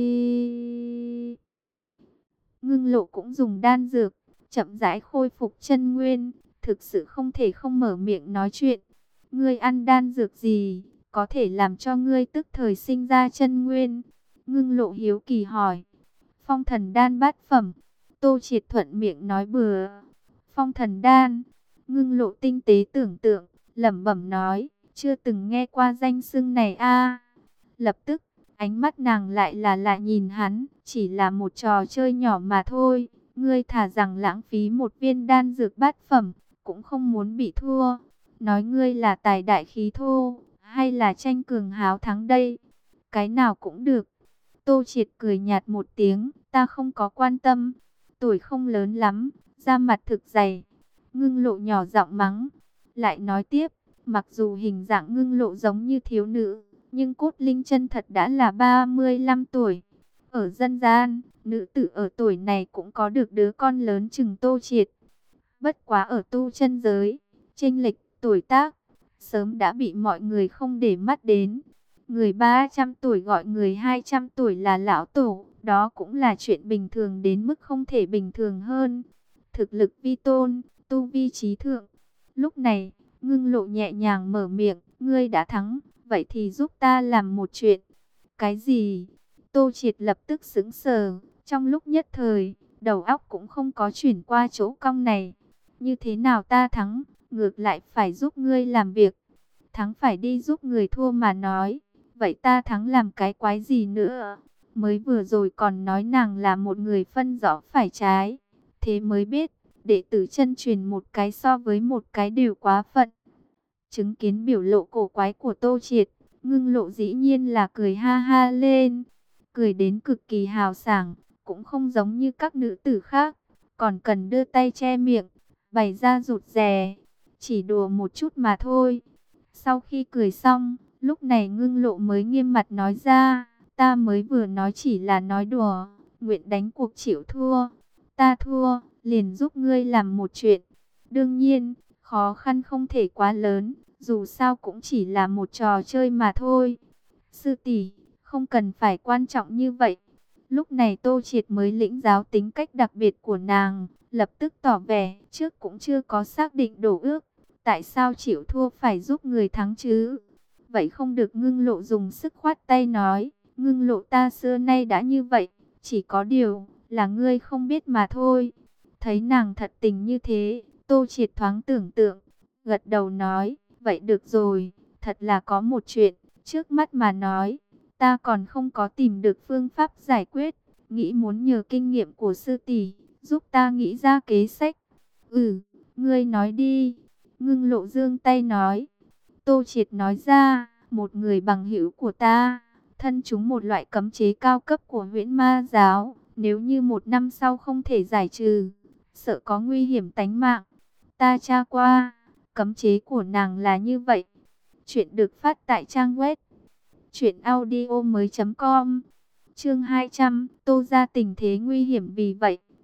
Ngưng Lộ cũng dùng đan dược, chậm rãi khôi phục chân nguyên, thực sự không thể không mở miệng nói chuyện. Ngươi ăn đan dược gì, có thể làm cho ngươi tức thời sinh ra chân nguyên? Ngưng Lộ hiếu kỳ hỏi. Phong thần đan bát phẩm. Tô Triệt thuận miệng nói bừa. Phong thần đan. Ngưng Lộ tinh tế tưởng tượng, lẩm bẩm nói, chưa từng nghe qua danh xưng này a. Lập tức, ánh mắt nàng lại là lại nhìn hắn, chỉ là một trò chơi nhỏ mà thôi. Ngươi thả rằng lãng phí một viên đan dược bát phẩm, cũng không muốn bị thua. Nói ngươi là tài đại khí thô, hay là tranh cường háo thắng đây? Cái nào cũng được. Tô Triệt cười nhạt một tiếng, ta không có quan tâm. Tuổi không lớn lắm, da mặt thực dày. Ngưng Lộ nhỏ giọng mắng. Lại nói tiếp, mặc dù hình dạng Ngưng Lộ giống như thiếu nữ, nhưng cốt linh chân thật đã là ba mươi lăm tuổi. Ở dân gian, nữ tử ở tuổi này cũng có được đứa con lớn chừng Tô Triệt. Bất quá ở tu chân giới, chênh lệch tuổi tác sớm đã bị mọi người không để mắt đến. Người ba trăm tuổi gọi người hai trăm tuổi là lão tổ, đó cũng là chuyện bình thường đến mức không thể bình thường hơn. Thực lực vi tôn, tu vi trí thượng. Lúc này, Ngưng Lộ nhẹ nhàng mở miệng, ngươi đã thắng, vậy thì giúp ta làm một chuyện. Cái gì? Tô Triệt lập tức sững sờ, trong lúc nhất thời, đầu óc cũng không có chuyển qua chỗ cong này. Như thế nào ta thắng, ngược lại phải giúp ngươi làm việc. Thắng phải đi giúp người thua mà nói. Vậy ta thắng làm cái quái gì nữa? Mới vừa rồi còn nói nàng là một người phân rõ phải trái. Thế mới biết, đệ tử chân truyền một cái so với một cái đều quá phận. Chứng kiến biểu lộ cổ quái của Tô Triệt, Ngưng Lộ dĩ nhiên là cười ha ha lên. Cười đến cực kỳ hào sảng, cũng không giống như các nữ tử khác. Còn cần đưa tay che miệng, bày ra rụt rè. Chỉ đùa một chút mà thôi. Sau khi cười xong, lúc này Ngưng Lộ mới nghiêm mặt nói ra, ta mới vừa nói chỉ là nói đùa, nguyện đánh cuộc chịu thua. Ta thua, liền giúp ngươi làm một chuyện. Đương nhiên, khó khăn không thể quá lớn, dù sao cũng chỉ là một trò chơi mà thôi. Sư tỷ, không cần phải quan trọng như vậy. Lúc này Tô Triệt mới lĩnh giáo tính cách đặc biệt của nàng, lập tức tỏ vẻ, trước cũng chưa có xác định đổ ước. Tại sao chịu thua phải giúp người thắng chứ? Vậy không được. Ngưng Lộ dùng sức khoát tay nói, Ngưng Lộ ta xưa nay đã như vậy, chỉ có điều là ngươi không biết mà thôi. Thấy nàng thật tình như thế, Tô Triệt thoáng tưởng tượng, gật đầu nói, vậy được rồi, thật là có một chuyện, trước mắt mà nói, ta còn không có tìm được phương pháp giải quyết, nghĩ muốn nhờ kinh nghiệm của sư tỷ, giúp ta nghĩ ra kế sách. Ừ, ngươi nói đi. Ngưng Lộ giương tay nói. Tô Triệt nói ra, một người bằng hữu của ta, thân chúng một loại cấm chế cao cấp của Huyễn Ma giáo, nếu như một năm sau không thể giải trừ, sợ có nguy hiểm tánh mạng. Ta tra qua, cấm chế của nàng là như vậy. Chuyện được phát tại trang web truyện audio mới chấm com. Chương hai trăm, Tô ra tình thế nguy hiểm, vì vậy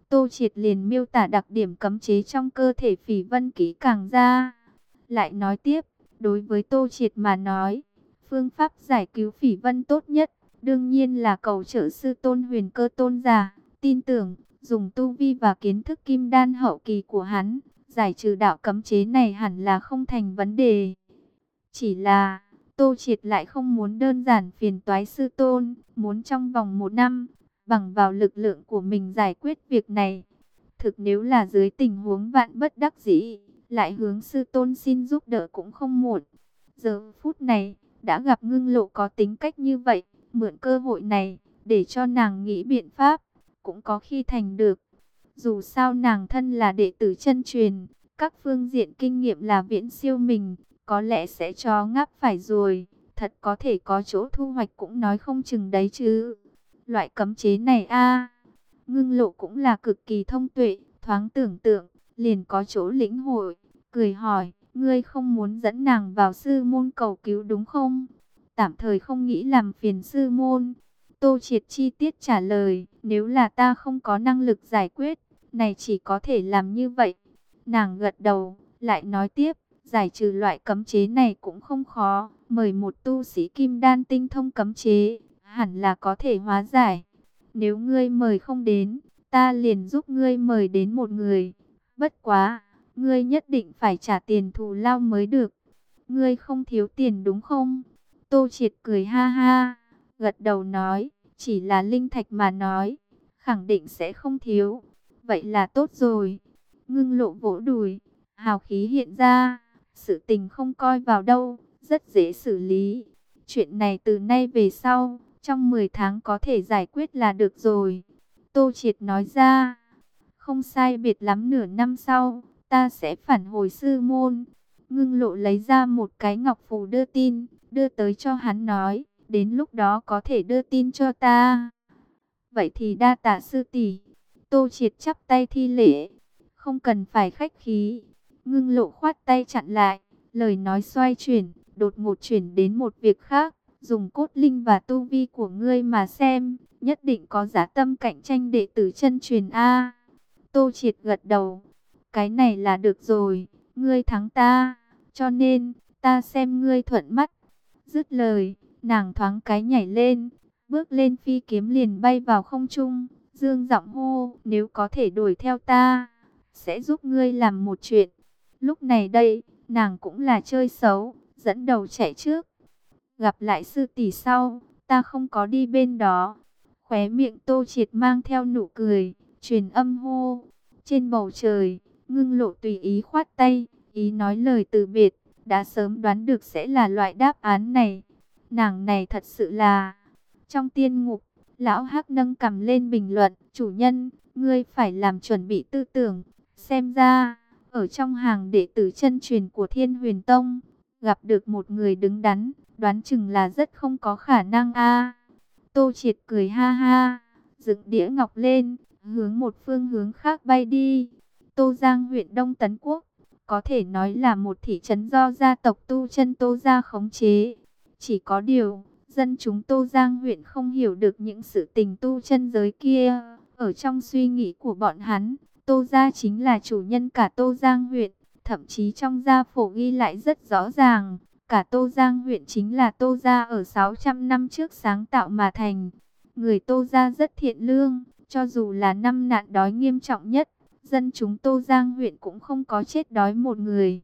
Tô Triệt liền miêu tả đặc điểm cấm chế trong cơ thể Phỉ Vân kỹ càng ra. Lại nói tiếp, đối với Tô Triệt mà nói, phương pháp giải cứu Phỉ Vân tốt nhất, đương nhiên là cầu trợ sư tôn Huyền Cơ tôn giả. Tin tưởng, dùng tu vi và kiến thức kim đan hậu kỳ của hắn, giải trừ đạo cấm chế này hẳn là không thành vấn đề. Chỉ là, Tô Triệt lại không muốn đơn giản phiền toái sư tôn, muốn trong vòng một năm, bằng vào lực lượng của mình giải quyết việc này. Thực nếu là dưới tình huống vạn bất đắc dĩ, lại hướng sư tôn xin giúp đỡ cũng không muộn. Giờ phút này, đã gặp Ngưng Lộ có tính cách như vậy, mượn cơ hội này, để cho nàng nghĩ biện pháp, cũng có khi thành được. Dù sao nàng thân là đệ tử chân truyền, các phương diện kinh nghiệm là viễn siêu mình, có lẽ sẽ cho ngáp phải rồi, thật có thể có chỗ thu hoạch cũng nói không chừng đấy chứ. Loại cấm chế này a Ngưng Lộ cũng là cực kỳ thông tuệ, thoáng tưởng tượng, liền có chỗ lĩnh hội, cười hỏi, ngươi không muốn dẫn nàng vào sư môn cầu cứu đúng không? Tạm thời không nghĩ làm phiền sư môn. Tô Triệt chi tiết trả lời, nếu là ta không có năng lực giải quyết, này chỉ có thể làm như vậy. Nàng gật đầu, lại nói tiếp, giải trừ loại cấm chế này cũng không khó, mời một tu sĩ kim đan tinh thông cấm chế, hẳn là có thể hóa giải. Nếu ngươi mời không đến, ta liền giúp ngươi mời đến một người. Bất quá, ngươi nhất định phải trả tiền thù lao mới được. Ngươi không thiếu tiền đúng không? Tô Triệt cười ha ha, gật đầu nói, chỉ là linh thạch mà nói, khẳng định sẽ không thiếu. Vậy là tốt rồi. Ngưng Lộ vỗ đùi, hào khí hiện ra, sự tình không coi vào đâu, rất dễ xử lý. Chuyện này từ nay về sau, trong mười tháng có thể giải quyết là được rồi. Tô Triệt nói ra, không sai biệt lắm nửa năm sau, ta sẽ phản hồi sư môn. Ngưng Lộ lấy ra một cái ngọc phù đưa tin, đưa tới cho hắn nói, đến lúc đó có thể đưa tin cho ta. Vậy thì đa tạ sư tỷ. Tô Triệt chắp tay thi lễ, không cần phải khách khí. Ngưng Lộ khoát tay chặn lại, lời nói xoay chuyển, đột ngột chuyển đến một việc khác. Dùng cốt linh và tu vi của ngươi mà xem, nhất định có giá tâm cạnh tranh đệ tử chân truyền A. Tô Triệt gật đầu, cái này là được rồi, ngươi thắng ta, cho nên, ta xem ngươi thuận mắt. Dứt lời, nàng thoáng cái nhảy lên, bước lên phi kiếm liền bay vào không trung, dương giọng hô, nếu có thể đuổi theo ta, sẽ giúp ngươi làm một chuyện. Lúc này đây, nàng cũng là chơi xấu, dẫn đầu chạy trước. Gặp lại sư tỷ sau, ta không có đi bên đó. Khóe miệng Tô Triệt mang theo nụ cười, truyền âm hô. Trên bầu trời, Ngưng Lộ tùy ý khoát tay, ý nói lời từ biệt, đã sớm đoán được sẽ là loại đáp án này. Nàng này thật sự là... Trong tiên ngục, lão Hắc nâng cằm lên bình luận, chủ nhân, ngươi phải làm chuẩn bị tư tưởng. Xem ra, ở trong hàng đệ tử chân truyền của Thiên Huyền Tông, gặp được một người đứng đắn, đoán chừng là rất không có khả năng a. Tô Triệt cười ha ha, dựng đĩa ngọc lên, hướng một phương hướng khác bay đi. Tô Giang huyện Đông Tấn Quốc, có thể nói là một thị trấn do gia tộc Tu Chân Tô gia khống chế. Chỉ có điều, dân chúng Tô Giang huyện không hiểu được những sự tình tu chân giới kia. Ở trong suy nghĩ của bọn hắn, Tô gia chính là chủ nhân cả Tô Giang huyện. Thậm chí trong gia phổ ghi lại rất rõ ràng, cả Tô Giang huyện chính là Tô gia ở sáu trăm năm trước sáng tạo mà thành. Người Tô gia rất thiện lương, cho dù là năm nạn đói nghiêm trọng nhất, dân chúng Tô Giang huyện cũng không có chết đói một người.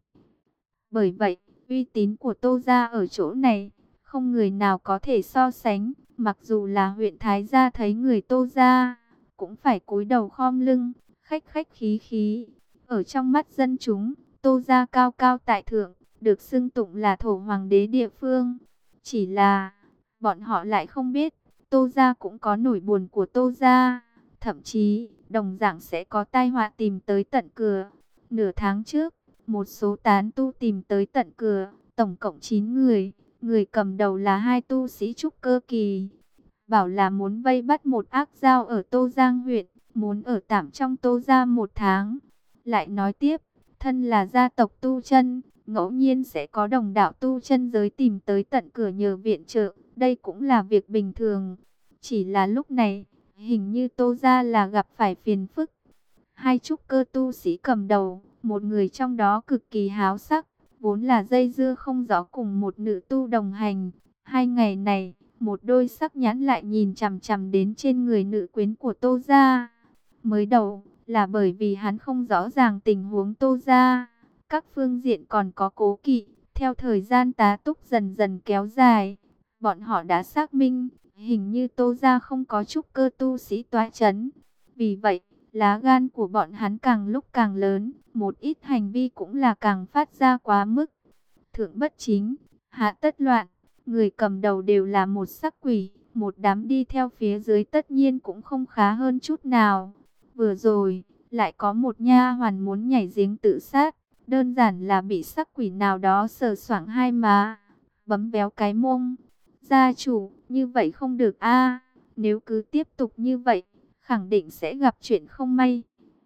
Bởi vậy, uy tín của Tô gia ở chỗ này, không người nào có thể so sánh. Mặc dù là huyện Thái gia thấy người Tô gia, cũng phải cúi đầu khom lưng, khách khách khí khí. Ở trong mắt dân chúng, Tô gia cao cao tại thượng, được xưng tụng là thổ hoàng đế địa phương. Chỉ là, bọn họ lại không biết, Tô gia cũng có nỗi buồn của Tô gia. Thậm chí, đồng dạng sẽ có tai họa tìm tới tận cửa. Nửa tháng trước, một số tán tu tìm tới tận cửa, tổng cộng chín người. Người cầm đầu là hai tu sĩ trúc cơ kỳ. Bảo là muốn vây bắt một ác dao ở Tô Giang huyện, muốn ở tạm trong Tô gia một tháng. Lại nói tiếp, thân là gia tộc tu chân, ngẫu nhiên sẽ có đồng đạo tu chân giới tìm tới tận cửa nhờ viện trợ, đây cũng là việc bình thường. Chỉ là lúc này, hình như Tô gia là gặp phải phiền phức. Hai trúc cơ tu sĩ cầm đầu, một người trong đó cực kỳ háo sắc, vốn là dây dưa không rõ cùng một nữ tu đồng hành. Hai ngày này, một đôi sắc nhãn lại nhìn chằm chằm đến trên người nữ quyến của Tô gia. Mới đầu là bởi vì hắn không rõ ràng tình huống Tô gia, các phương diện còn có cố kỵ. Theo thời gian tá túc dần dần kéo dài, bọn họ đã xác minh, hình như Tô gia không có trúc cơ tu sĩ tọa chấn. Vì vậy, lá gan của bọn hắn càng lúc càng lớn, một ít hành vi cũng là càng phát ra quá mức. Thượng bất chính, hạ tất loạn, người cầm đầu đều là một sắc quỷ, một đám đi theo phía dưới tất nhiên cũng không khá hơn chút nào. Vừa rồi, lại có một nha hoàn muốn nhảy giếng tự sát, đơn giản là bị sắc quỷ nào đó sờ soạng hai má, bấm béo cái mông. Gia chủ, như vậy không được a, nếu cứ tiếp tục như vậy, khẳng định sẽ gặp chuyện không may.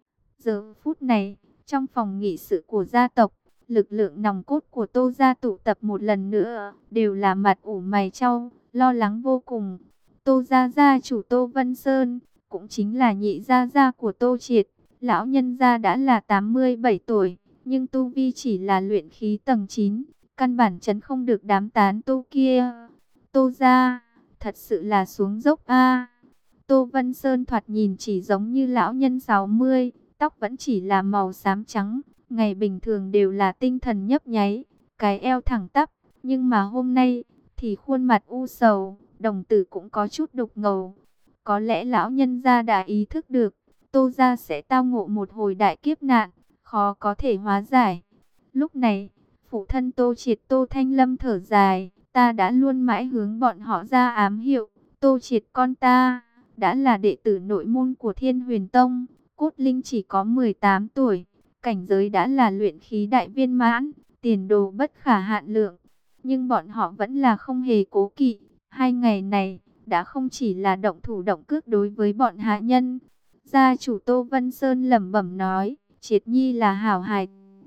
Giờ phút này, trong phòng nghị sự của gia tộc, lực lượng nòng cốt của Tô gia tụ tập một lần nữa, đều là mặt ủ mày chau, lo lắng vô cùng. Tô gia gia chủ Tô Vân Sơn, cũng chính là nhị gia gia của Tô Triệt, lão nhân gia đã là tám mươi bảy tuổi, nhưng tu vi chỉ là luyện khí tầng chín, căn bản chấn không được đám tán tu kia. Tô gia, thật sự là xuống dốc a. Tô Vân Sơn thoạt nhìn chỉ giống như lão nhân sáu mươi, tóc vẫn chỉ là màu xám trắng, ngày bình thường đều là tinh thần nhấp nháy, cái eo thẳng tắp, nhưng mà hôm nay thì khuôn mặt u sầu, đồng tử cũng có chút đục ngầu. Có lẽ lão nhân gia đã ý thức được, Tô gia sẽ tao ngộ một hồi đại kiếp nạn, khó có thể hóa giải. Lúc này, phụ thân Tô Triệt Tô Thanh Lâm thở dài, ta đã luôn mãi hướng bọn họ ra ám hiệu, Tô Triệt con ta đã là đệ tử nội môn của Thiên Huyền Tông, cốt linh chỉ có mười tám tuổi, cảnh giới đã là luyện khí đại viên mãn, tiền đồ bất khả hạn lượng. Nhưng bọn họ vẫn là không hề cố kỵ, hai ngày này đã không chỉ là động thủ động cước đối với bọn hạ nhân. Gia chủ Tô Vân Sơn lẩm bẩm nói, Triệt Nhi là hảo hài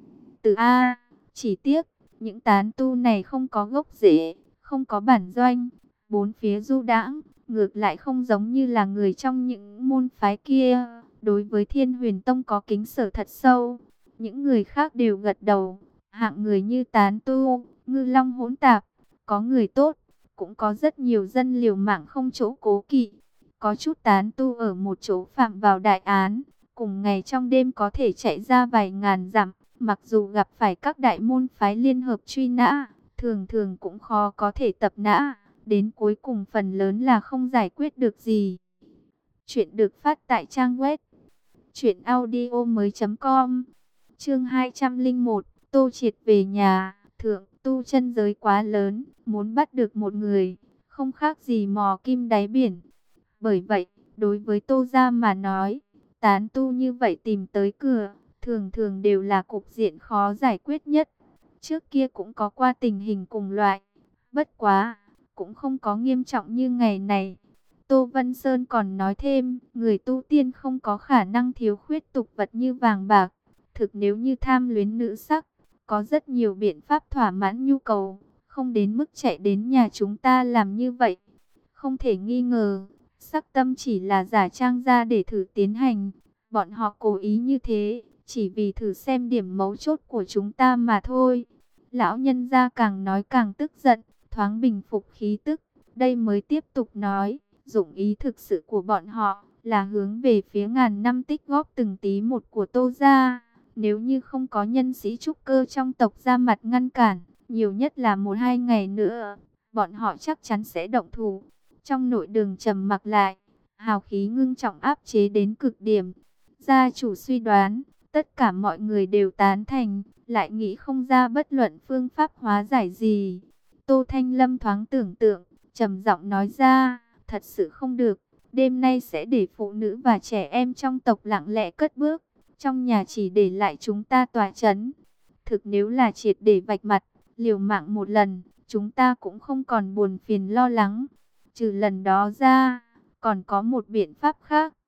tử a, chỉ tiếc những tán tu này không có gốc rễ, không có bản doanh, bốn phía du đãng, ngược lại không giống như là người trong những môn phái kia, đối với Thiên Huyền Tông có kính sở thật sâu. Những người khác đều gật đầu, hạng người như tán tu, ngư long hỗn tạp, có người tốt, cũng có rất nhiều dân liều mạng không chỗ cố kỵ. Có chút tán tu ở một chỗ phạm vào đại án, cùng ngày trong đêm có thể chạy ra vài ngàn dặm, mặc dù gặp phải các đại môn phái liên hợp truy nã, thường thường cũng khó có thể tập nã, đến cuối cùng phần lớn là không giải quyết được gì. Chuyện được phát tại trang web truyện audio mới chấm com. Chương hai trăm lẻ một, Tô Triệt về nhà. Thượng, tu chân giới quá lớn, muốn bắt được một người, không khác gì mò kim đáy biển. Bởi vậy, đối với Tô gia mà nói, tán tu như vậy tìm tới cửa, thường thường đều là cục diện khó giải quyết nhất. Trước kia cũng có qua tình hình cùng loại, bất quá, cũng không có nghiêm trọng như ngày này. Tô Vân Sơn còn nói thêm, người tu tiên không có khả năng thiếu khuyết tục vật như vàng bạc. Thực nếu như tham luyến nữ sắc, có rất nhiều biện pháp thỏa mãn nhu cầu, không đến mức chạy đến nhà chúng ta làm như vậy. Không thể nghi ngờ, sắc tâm chỉ là giả trang ra để thử tiến hành. Bọn họ cố ý như thế, chỉ vì thử xem điểm mấu chốt của chúng ta mà thôi. Lão nhân gia càng nói càng tức giận, thoáng bình phục khí tức. Đây mới tiếp tục nói, dụng ý thực sự của bọn họ là hướng về phía ngàn năm tích góp từng tí một của Tô gia. Nếu như không có nhân sĩ trúc cơ trong tộc ra mặt ngăn cản, nhiều nhất là một hai ngày nữa, bọn họ chắc chắn sẽ động thủ. Trong nội đường trầm mặc lại, hào khí ngưng trọng áp chế đến cực điểm. Gia chủ suy đoán, tất cả mọi người đều tán thành, lại nghĩ không ra bất luận phương pháp hóa giải gì. Tô Thanh Lâm thoáng tưởng tượng, trầm giọng nói ra, thật sự không được, đêm nay sẽ để phụ nữ và trẻ em trong tộc lặng lẽ cất bước, trong nhà chỉ để lại chúng ta tỏa chấn. Thực nếu là triệt để vạch mặt, liều mạng một lần, chúng ta cũng không còn buồn phiền lo lắng. Trừ lần đó ra, còn có một biện pháp khác.